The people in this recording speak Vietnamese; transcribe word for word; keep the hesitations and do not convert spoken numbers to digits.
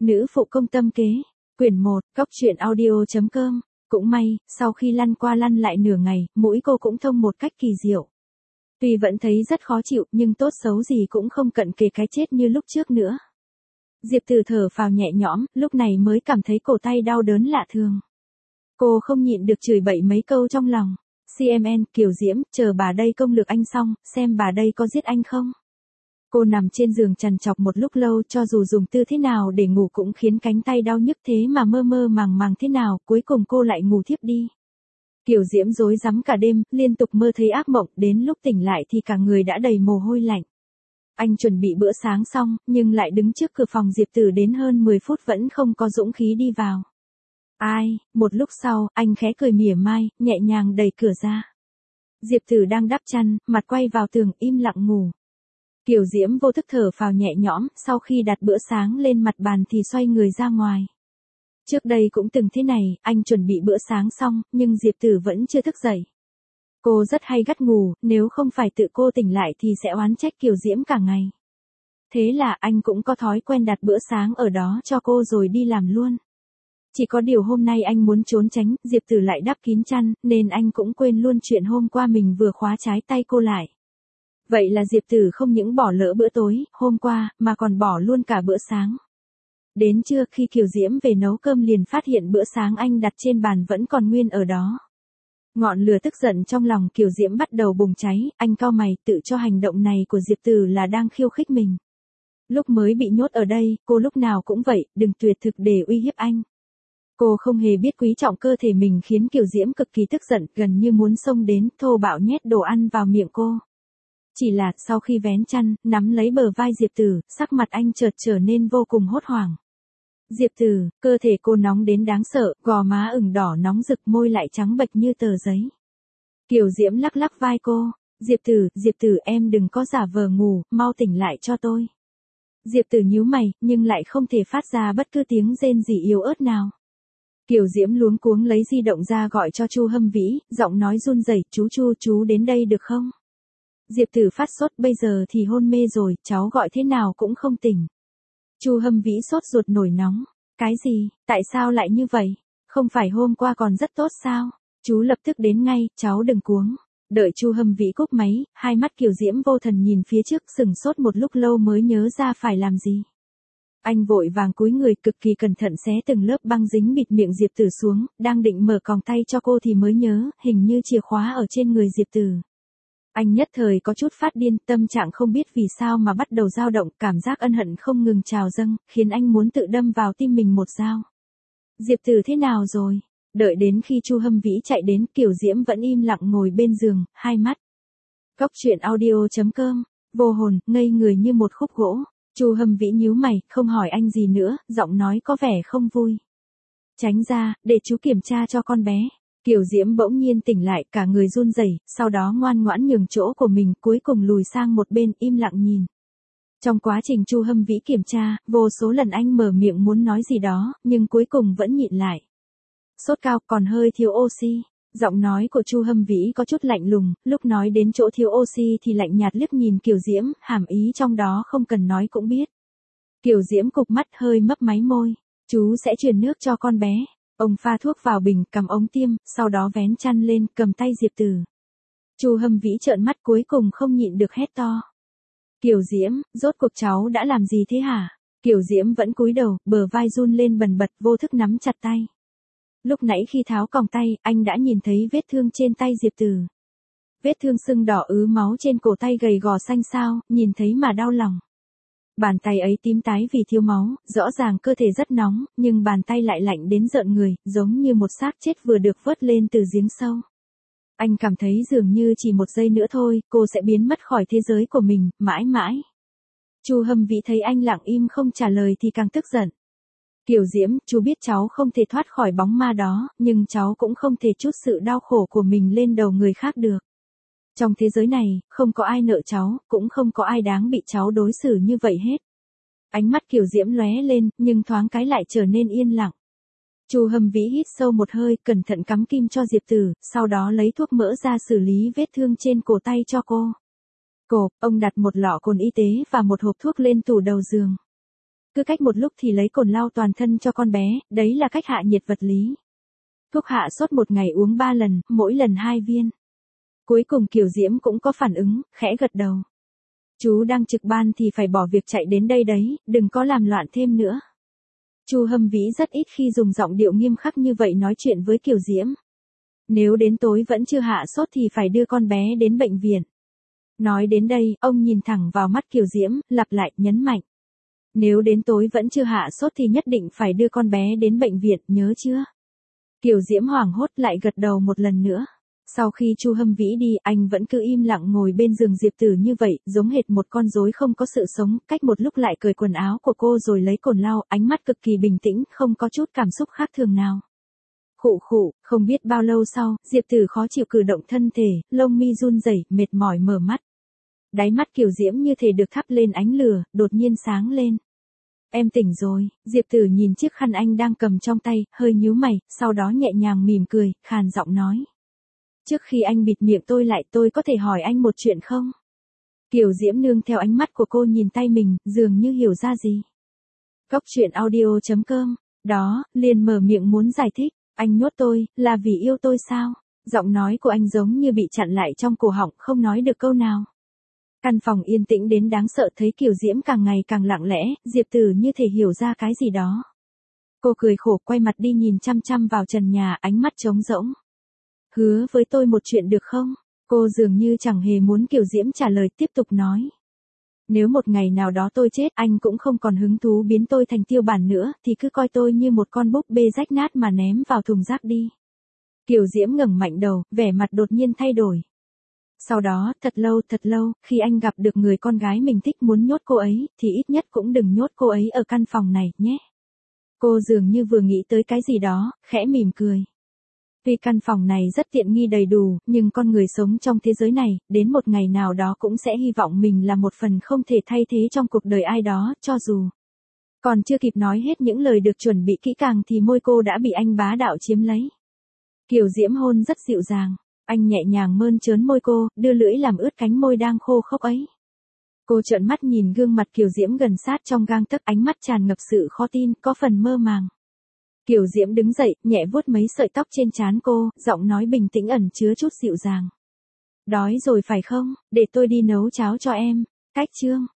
Nữ phụ công tâm kế, quyển một, cóc truyện audio.com. Cũng may, sau khi lăn qua lăn lại nửa ngày, mũi cô cũng thông một cách kỳ diệu. Tuy vẫn thấy rất khó chịu, nhưng tốt xấu gì cũng không cận kề cái chết như lúc trước nữa. Diệp Tử thở phào nhẹ nhõm, lúc này mới cảm thấy cổ tay đau đớn lạ thường. Cô không nhịn được chửi bậy mấy câu trong lòng. xê em en, Kiều Diễm, chờ bà đây công lược anh xong, xem bà đây có giết anh không. Cô nằm trên giường trằn trọc một lúc lâu, cho dù dùng tư thế nào để ngủ cũng khiến cánh tay đau nhức thế mà mơ mơ màng màng thế nào, cuối cùng cô lại ngủ thiếp đi. Kiều Diễm rối rắm cả đêm, liên tục mơ thấy ác mộng, đến lúc tỉnh lại thì cả người đã đầy mồ hôi lạnh. Anh chuẩn bị bữa sáng xong, nhưng lại đứng trước cửa phòng Diệp Tử đến hơn mười phút vẫn không có dũng khí đi vào. Ai, một lúc sau, anh khẽ cười mỉa mai, nhẹ nhàng đẩy cửa ra. Diệp Tử đang đắp chăn, mặt quay vào tường, im lặng ngủ. Kiều Diễm vô thức thở phào nhẹ nhõm, sau khi đặt bữa sáng lên mặt bàn thì xoay người ra ngoài. Trước đây cũng từng thế này, anh chuẩn bị bữa sáng xong, nhưng Diệp Tử vẫn chưa thức dậy. Cô rất hay gắt ngủ, nếu không phải tự cô tỉnh lại thì sẽ oán trách Kiều Diễm cả ngày. Thế là anh cũng có thói quen đặt bữa sáng ở đó cho cô rồi đi làm luôn. Chỉ có điều hôm nay anh muốn trốn tránh, Diệp Tử lại đắp kín chăn, nên anh cũng quên luôn chuyện hôm qua mình vừa khóa trái tay cô lại. Vậy là Diệp Tử không những bỏ lỡ bữa tối, hôm qua, mà còn bỏ luôn cả bữa sáng. Đến trưa khi Kiều Diễm về nấu cơm liền phát hiện bữa sáng anh đặt trên bàn vẫn còn nguyên ở đó. Ngọn lửa tức giận trong lòng Kiều Diễm bắt đầu bùng cháy, anh cau mày tự cho hành động này của Diệp Tử là đang khiêu khích mình. Lúc mới bị nhốt ở đây, cô lúc nào cũng vậy, đừng tuyệt thực để uy hiếp anh. Cô không hề biết quý trọng cơ thể mình khiến Kiều Diễm cực kỳ tức giận, gần như muốn xông đến, thô bạo nhét đồ ăn vào miệng cô. Chỉ là, sau khi vén chăn, nắm lấy bờ vai Diệp Tử, sắc mặt anh chợt trở nên vô cùng hốt hoảng. Diệp Tử, cơ thể cô nóng đến đáng sợ, gò má ửng đỏ nóng rực, môi lại trắng bệch như tờ giấy. Kiều Diễm lắc lắc vai cô, Diệp Tử, Diệp Tử em đừng có giả vờ ngủ, mau tỉnh lại cho tôi. Diệp Tử nhíu mày, nhưng lại không thể phát ra bất cứ tiếng rên rỉ yếu ớt nào. Kiều Diễm luống cuống lấy di động ra gọi cho Chu Hâm Vĩ, giọng nói run rẩy, chú Chu, chú đến đây được không? Diệp Tử phát sốt, bây giờ thì hôn mê rồi, cháu gọi thế nào cũng không tỉnh. Chu Hâm Vĩ sốt ruột nổi nóng. Cái gì, tại sao lại như vậy? Không phải hôm qua còn rất tốt sao? Chú lập tức đến ngay, cháu đừng cuống. Đợi Chu Hâm Vĩ cúp máy, hai mắt Kiều Diễm vô thần nhìn phía trước, sừng sốt một lúc lâu mới nhớ ra phải làm gì. Anh vội vàng cúi người cực kỳ cẩn thận xé từng lớp băng dính bịt miệng Diệp Tử xuống, đang định mở còng tay cho cô thì mới nhớ, hình như chìa khóa ở trên người Diệp Tử. Anh nhất thời có chút phát điên, tâm trạng không biết vì sao mà bắt đầu dao động, cảm giác ân hận không ngừng trào dâng, khiến anh muốn tự đâm vào tim mình một dao. Diệp Tử thế nào rồi? Đợi đến khi Chu Hâm Vĩ chạy đến, Kiều Diễm vẫn im lặng ngồi bên giường, hai mắt. Cóc truyện audio.com, vô hồn, ngây người như một khúc gỗ. Chu Hâm Vĩ nhíu mày, không hỏi anh gì nữa, giọng nói có vẻ không vui. Tránh ra, để chú kiểm tra cho con bé. Kiều Diễm bỗng nhiên tỉnh lại, cả người run rẩy, sau đó ngoan ngoãn nhường chỗ của mình, cuối cùng lùi sang một bên, im lặng nhìn. Trong quá trình Chu Hâm Vĩ kiểm tra, vô số lần anh mở miệng muốn nói gì đó, nhưng cuối cùng vẫn nhịn lại. Sốt cao, còn hơi thiếu oxy. Giọng nói của Chu Hâm Vĩ có chút lạnh lùng, lúc nói đến chỗ thiếu oxy thì lạnh nhạt liếc nhìn Kiều Diễm, hàm ý trong đó không cần nói cũng biết. Kiều Diễm cụp mắt hơi mấp máy môi, chú sẽ truyền nước cho con bé. Ông pha thuốc vào bình, cầm ống tiêm, sau đó vén chăn lên, cầm tay Diệp Tử. Chu Hâm Vĩ trợn mắt cuối cùng không nhịn được hét to. Kiều Diễm, rốt cuộc cháu đã làm gì thế hả? Kiều Diễm vẫn cúi đầu, bờ vai run lên bần bật, vô thức nắm chặt tay. Lúc nãy khi tháo còng tay, anh đã nhìn thấy vết thương trên tay Diệp Tử. Vết thương sưng đỏ ứ máu trên cổ tay gầy gò xanh xao, nhìn thấy mà đau lòng. Bàn tay ấy tím tái vì thiếu máu, rõ ràng cơ thể rất nóng, nhưng bàn tay lại lạnh đến rợn người, giống như một xác chết vừa được vớt lên từ giếng sâu. Anh cảm thấy dường như chỉ một giây nữa thôi, cô sẽ biến mất khỏi thế giới của mình, mãi mãi. Chu Hâm Vĩ thấy anh lặng im không trả lời thì càng tức giận. Kiều Diễm, chú biết cháu không thể thoát khỏi bóng ma đó, nhưng cháu cũng không thể trút sự đau khổ của mình lên đầu người khác được. Trong thế giới này, không có ai nợ cháu, cũng không có ai đáng bị cháu đối xử như vậy hết. Ánh mắt Kiều Diễm lóe lên, nhưng thoáng cái lại trở nên yên lặng. Chu Hâm Vĩ hít sâu một hơi, cẩn thận cắm kim cho Diệp Tử, sau đó lấy thuốc mỡ ra xử lý vết thương trên cổ tay cho cô. Cô, ông đặt một lọ cồn y tế và một hộp thuốc lên tủ đầu giường. Cứ cách một lúc thì lấy cồn lau toàn thân cho con bé, đấy là cách hạ nhiệt vật lý. Thuốc hạ sốt một ngày uống ba lần, mỗi lần hai viên. Cuối cùng Kiều Diễm cũng có phản ứng, khẽ gật đầu. Chú đang trực ban thì phải bỏ việc chạy đến đây đấy, đừng có làm loạn thêm nữa. Chu Hâm Vĩ rất ít khi dùng giọng điệu nghiêm khắc như vậy nói chuyện với Kiều Diễm. Nếu đến tối vẫn chưa hạ sốt thì phải đưa con bé đến bệnh viện. Nói đến đây, ông nhìn thẳng vào mắt Kiều Diễm, lặp lại, nhấn mạnh. Nếu đến tối vẫn chưa hạ sốt thì nhất định phải đưa con bé đến bệnh viện, nhớ chưa? Kiều Diễm hoảng hốt lại gật đầu một lần nữa. Sau khi Chu Hâm Vĩ đi, anh vẫn cứ im lặng ngồi bên giường Diệp Tử như vậy, giống hệt một con rối không có sự sống, cách một lúc lại cởi quần áo của cô rồi lấy cồn lau, ánh mắt cực kỳ bình tĩnh, không có chút cảm xúc khác thường nào. Khụ khụ, không biết bao lâu sau, Diệp Tử khó chịu cử động thân thể, lông mi run rẩy, mệt mỏi mở mắt. Đáy mắt Kiều Diễm như thể được thắp lên ánh lửa, đột nhiên sáng lên. Em tỉnh rồi, Diệp Tử nhìn chiếc khăn anh đang cầm trong tay, hơi nhíu mày, sau đó nhẹ nhàng mỉm cười, khàn giọng nói. Trước khi anh bịt miệng tôi lại tôi có thể hỏi anh một chuyện không? Kiều Diễm nương theo ánh mắt của cô nhìn tay mình, dường như hiểu ra gì. Cốc truyện audio chấm com, đó, liền mở miệng muốn giải thích, anh nhốt tôi, là vì yêu tôi sao? Giọng nói của anh giống như bị chặn lại trong cổ họng, không nói được câu nào. Căn phòng yên tĩnh đến đáng sợ, thấy Kiều Diễm càng ngày càng lặng lẽ, Diệp Tử như thể hiểu ra cái gì đó. Cô cười khổ quay mặt đi nhìn chăm chăm vào trần nhà, ánh mắt trống rỗng. Hứa với tôi một chuyện được không? Cô dường như chẳng hề muốn Kiều Diễm trả lời, tiếp tục nói. Nếu một ngày nào đó tôi chết, anh cũng không còn hứng thú biến tôi thành tiêu bản nữa, thì cứ coi tôi như một con búp bê rách nát mà ném vào thùng rác đi. Kiều Diễm ngẩng mạnh đầu, vẻ mặt đột nhiên thay đổi. Sau đó, thật lâu thật lâu, khi anh gặp được người con gái mình thích muốn nhốt cô ấy, thì ít nhất cũng đừng nhốt cô ấy ở căn phòng này, nhé. Cô dường như vừa nghĩ tới cái gì đó, khẽ mỉm cười. Tuy căn phòng này rất tiện nghi đầy đủ, nhưng con người sống trong thế giới này, đến một ngày nào đó cũng sẽ hy vọng mình là một phần không thể thay thế trong cuộc đời ai đó, cho dù. Còn chưa kịp nói hết những lời được chuẩn bị kỹ càng thì môi cô đã bị anh bá đạo chiếm lấy. Kiều Diễm hôn rất dịu dàng, anh nhẹ nhàng mơn trớn môi cô, đưa lưỡi làm ướt cánh môi đang khô khốc ấy. Cô trợn mắt nhìn gương mặt Kiều Diễm gần sát trong gang tấc, ánh mắt tràn ngập sự khó tin, có phần mơ màng. Kiều Diễm đứng dậy, nhẹ vuốt mấy sợi tóc trên trán cô, giọng nói bình tĩnh ẩn chứa chút dịu dàng. Đói rồi phải không, để tôi đi nấu cháo cho em. Cách chương.